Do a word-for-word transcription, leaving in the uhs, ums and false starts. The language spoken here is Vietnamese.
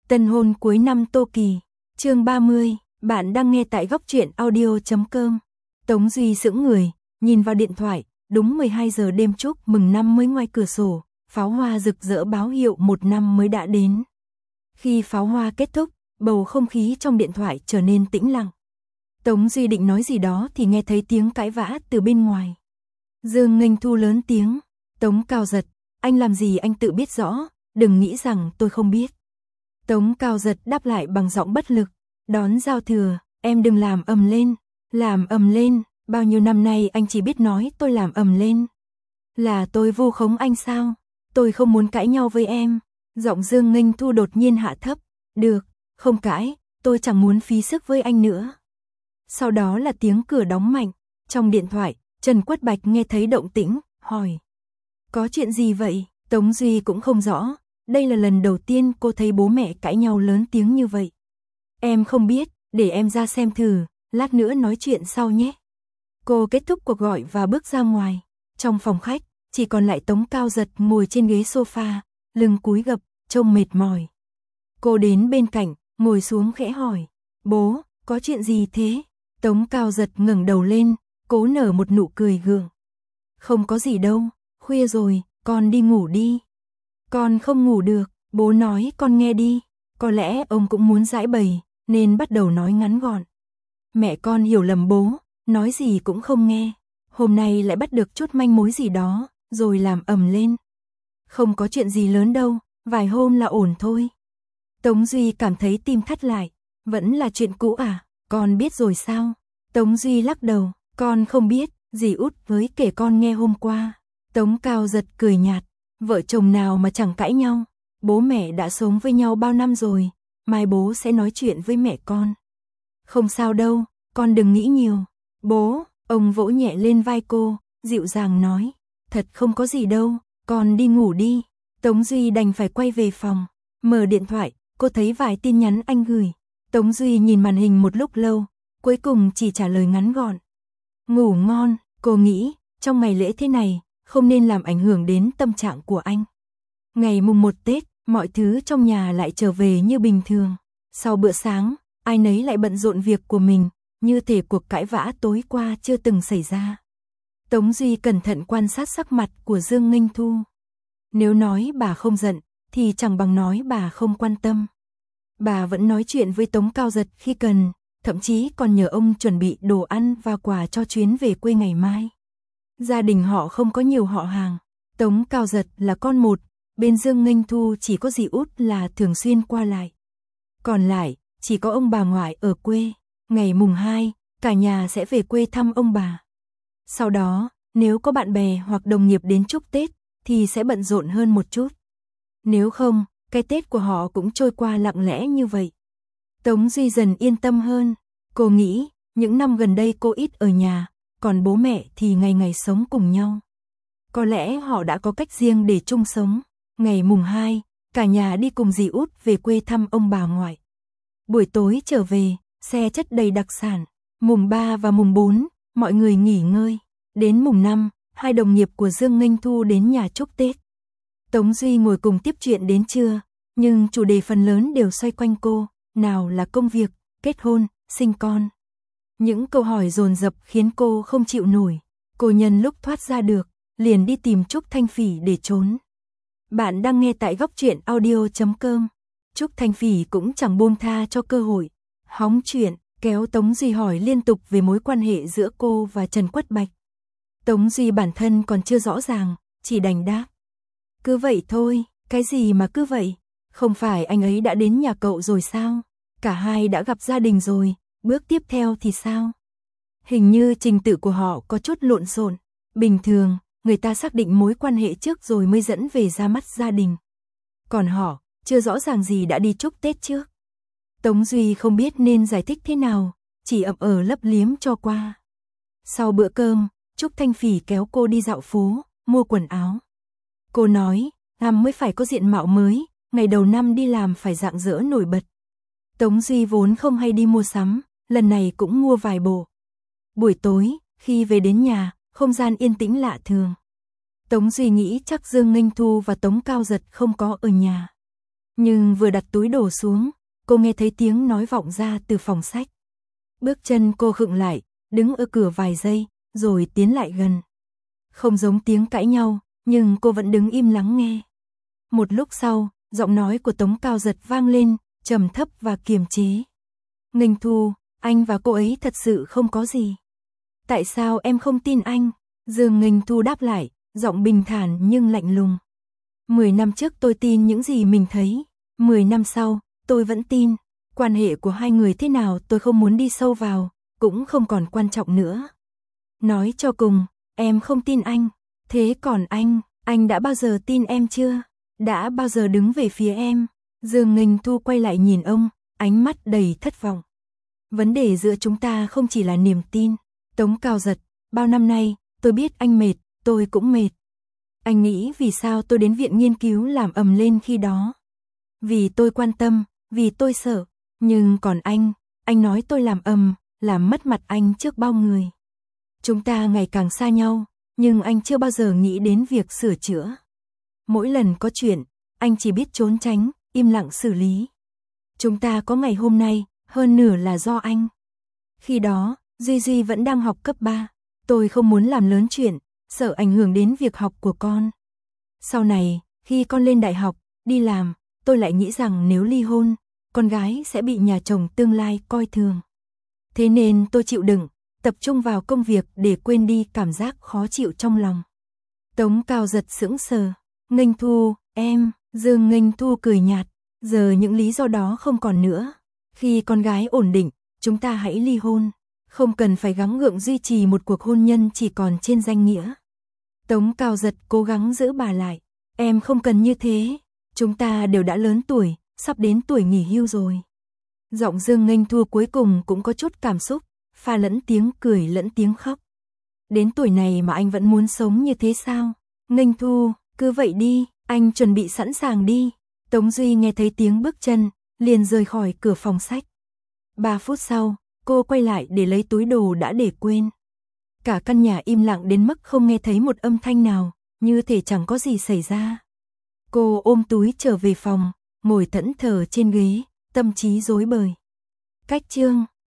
Tân hôn cuối năm Tô Kỳ, chương ba mươi, bạn đang nghe tại góc truyện audio chấm com. Tống Duy sững người, nhìn vào điện thoại, đúng mười hai giờ đêm chúc mừng năm mới ngoài cửa sổ, pháo hoa rực rỡ báo hiệu một năm mới đã đến. Khi pháo hoa kết thúc, bầu không khí trong điện thoại trở nên tĩnh lặng. Tống Duy định nói gì đó thì nghe thấy tiếng cãi vã từ bên ngoài. Dương Nghênh Thu lớn tiếng, Tống Cao Giật, anh làm gì anh tự biết rõ, đừng nghĩ rằng tôi không biết. Tống Cao Giật đáp lại bằng giọng bất lực, đón giao thừa, em đừng làm ầm lên, làm ầm lên, bao nhiêu năm nay anh chỉ biết nói tôi làm ầm lên. Là tôi vu khống anh sao, tôi không muốn cãi nhau với em. Giọng Dương Nghênh Thu đột nhiên hạ thấp, được, không cãi, tôi chẳng muốn phí sức với anh nữa. Sau đó là tiếng cửa đóng mạnh, trong điện thoại, Trần Quất Bạch nghe thấy động tĩnh, hỏi. Có chuyện gì vậy? Tống Duy cũng không rõ, đây là lần đầu tiên cô thấy bố mẹ cãi nhau lớn tiếng như vậy. Em không biết, để em ra xem thử, lát nữa nói chuyện sau nhé. Cô kết thúc cuộc gọi và bước ra ngoài. Trong phòng khách, chỉ còn lại Tống Cao Giật ngồi trên ghế sofa, lưng cúi gập, trông mệt mỏi. Cô đến bên cạnh, ngồi xuống khẽ hỏi, bố, có chuyện gì thế? Tống Cao Giật ngẩng đầu lên, cố nở một nụ cười gượng. Không có gì đâu, khuya rồi, con đi ngủ đi. Con không ngủ được, bố nói con nghe đi. Có lẽ ông cũng muốn giải bày, nên bắt đầu nói ngắn gọn. Mẹ con hiểu lầm bố, nói gì cũng không nghe. Hôm nay lại bắt được chút manh mối gì đó, rồi làm ầm lên. Không có chuyện gì lớn đâu, vài hôm là ổn thôi. Tống Duy cảm thấy tim thắt lại, vẫn là chuyện cũ à, con biết rồi sao? Tống Duy lắc đầu, con không biết, dì út với kể con nghe hôm qua. Tống Cao Giật cười nhạt, vợ chồng nào mà chẳng cãi nhau, bố mẹ đã sống với nhau bao năm rồi, mai bố sẽ nói chuyện với mẹ con. Không sao đâu, con đừng nghĩ nhiều. Bố, ông vỗ nhẹ lên vai cô, dịu dàng nói, thật không có gì đâu, con đi ngủ đi. Tống Duy đành phải quay về phòng, mở điện thoại, cô thấy vài tin nhắn anh gửi. Tống Duy nhìn màn hình một lúc lâu, cuối cùng chỉ trả lời ngắn gọn. Ngủ ngon, cô nghĩ, trong ngày lễ thế này, không nên làm ảnh hưởng đến tâm trạng của anh. Ngày mùng một Tết, mọi thứ trong nhà lại trở về như bình thường. Sau bữa sáng, ai nấy lại bận rộn việc của mình, như thể cuộc cãi vã tối qua chưa từng xảy ra. Tống Duy cẩn thận quan sát sắc mặt của Dương Nghênh Thu. Nếu nói bà không giận, thì chẳng bằng nói bà không quan tâm. Bà vẫn nói chuyện với Tống Cao Giật khi cần, thậm chí còn nhờ ông chuẩn bị đồ ăn và quà cho chuyến về quê ngày mai. Gia đình họ không có nhiều họ hàng, Tống Cao Giật là con một, bên Dương Nghênh Thu chỉ có dì út là thường xuyên qua lại. Còn lại, chỉ có ông bà ngoại ở quê, ngày mùng hai, cả nhà sẽ về quê thăm ông bà. Sau đó, nếu có bạn bè hoặc đồng nghiệp đến chúc Tết, thì sẽ bận rộn hơn một chút. Nếu không, cái Tết của họ cũng trôi qua lặng lẽ như vậy. Tống Duy dần yên tâm hơn, cô nghĩ, những năm gần đây cô ít ở nhà, còn bố mẹ thì ngày ngày sống cùng nhau. Có lẽ họ đã có cách riêng để chung sống. Ngày mùng hai, cả nhà đi cùng dì út về quê thăm ông bà ngoại. Buổi tối trở về, xe chất đầy đặc sản. Mùng ba và mùng bốn, mọi người nghỉ ngơi. Đến mùng năm, hai đồng nghiệp của Dương Nghênh Thu đến nhà chúc Tết. Tống Duy ngồi cùng tiếp chuyện đến trưa, nhưng chủ đề phần lớn đều xoay quanh cô, nào là công việc, kết hôn, sinh con. Những câu hỏi dồn dập khiến cô không chịu nổi. Cô nhân lúc thoát ra được, liền đi tìm Trúc Thanh Phỉ để trốn. Bạn đang nghe tại góc truyện audio chấm com. Trúc Thanh Phỉ cũng chẳng buông tha cho cơ hội. Hóng chuyện, kéo Tống Duy hỏi liên tục về mối quan hệ giữa cô và Trần Quất Bạch. Tống Duy bản thân còn chưa rõ ràng, chỉ đành đáp. Cứ vậy thôi, cái gì mà cứ vậy? Không phải anh ấy đã đến nhà cậu rồi sao? Cả hai đã gặp gia đình rồi, bước tiếp theo thì sao? Hình như trình tự của họ có chút lộn xộn. Bình thường, người ta xác định mối quan hệ trước rồi mới dẫn về ra mắt gia đình. Còn họ, chưa rõ ràng gì đã đi chúc Tết trước. Tống Duy không biết nên giải thích thế nào, chỉ ậm ờ lấp liếm cho qua. Sau bữa cơm, Trúc Thanh Phỉ kéo cô đi dạo phố, mua quần áo. Cô nói, năm mới phải có diện mạo mới, ngày đầu năm đi làm phải rạng rỡ nổi bật. Tống Duy vốn không hay đi mua sắm, lần này cũng mua vài bộ. Buổi tối, khi về đến nhà, không gian yên tĩnh lạ thường. Tống Duy nghĩ chắc Dương Nghênh Thu và Tống Cao Giật không có ở nhà. Nhưng vừa đặt túi đồ xuống, cô nghe thấy tiếng nói vọng ra từ phòng sách. Bước chân cô khựng lại, đứng ở cửa vài giây, rồi tiến lại gần. Không giống tiếng cãi nhau, nhưng cô vẫn đứng im lắng nghe. Một lúc sau, giọng nói của Tống Cao Giật vang lên, trầm thấp và kiềm chế. Nghênh Thu, anh và cô ấy thật sự không có gì. Tại sao em không tin anh? Dương Nghênh Thu đáp lại, giọng bình thản nhưng lạnh lùng. Mười năm trước tôi tin những gì mình thấy. Mười năm sau, tôi vẫn tin. Quan hệ của hai người thế nào tôi không muốn đi sâu vào, cũng không còn quan trọng nữa. Nói cho cùng, em không tin anh. Thế còn anh, anh đã bao giờ tin em chưa? Đã bao giờ đứng về phía em? Dương Nghênh Thu quay lại nhìn ông, ánh mắt đầy thất vọng. Vấn đề giữa chúng ta không chỉ là niềm tin. Tống Cao Giật, bao năm nay, tôi biết anh mệt, tôi cũng mệt. Anh nghĩ vì sao tôi đến viện nghiên cứu làm ầm lên khi đó? Vì tôi quan tâm, vì tôi sợ. Nhưng còn anh, anh nói tôi làm ầm, làm mất mặt anh trước bao người. Chúng ta ngày càng xa nhau, nhưng anh chưa bao giờ nghĩ đến việc sửa chữa. Mỗi lần có chuyện, anh chỉ biết trốn tránh, im lặng xử lý. Chúng ta có ngày hôm nay, hơn nửa là do anh. Khi đó, Duy Duy vẫn đang học cấp ba. Tôi không muốn làm lớn chuyện, sợ ảnh hưởng đến việc học của con. Sau này, khi con lên đại học, đi làm, tôi lại nghĩ rằng nếu ly hôn, con gái sẽ bị nhà chồng tương lai coi thường. Thế nên tôi chịu đựng, tập trung vào công việc để quên đi cảm giác khó chịu trong lòng. Tống Cao Giật sững sờ. Nghênh Thu, em, Dương Nghênh Thu cười nhạt. Giờ những lý do đó không còn nữa. Khi con gái ổn định, chúng ta hãy ly hôn. Không cần phải gắng gượng duy trì một cuộc hôn nhân chỉ còn trên danh nghĩa. Tống Cao Giật cố gắng giữ bà lại. Em không cần như thế. Chúng ta đều đã lớn tuổi, sắp đến tuổi nghỉ hưu rồi. Giọng Dương Nghênh Thu cuối cùng cũng có chút cảm xúc, pha lẫn tiếng cười lẫn tiếng khóc. Đến tuổi này mà anh vẫn muốn sống như thế sao? Nghênh Thu, cứ vậy đi, anh chuẩn bị sẵn sàng đi. Tống Duy nghe thấy tiếng bước chân, liền rời khỏi cửa phòng sách. Ba phút sau, cô quay lại để lấy túi đồ đã để quên. Cả căn nhà im lặng đến mức không nghe thấy một âm thanh nào, như thể chẳng có gì xảy ra. Cô ôm túi trở về phòng, ngồi thẫn thờ trên ghế, tâm trí rối bời. Cách chương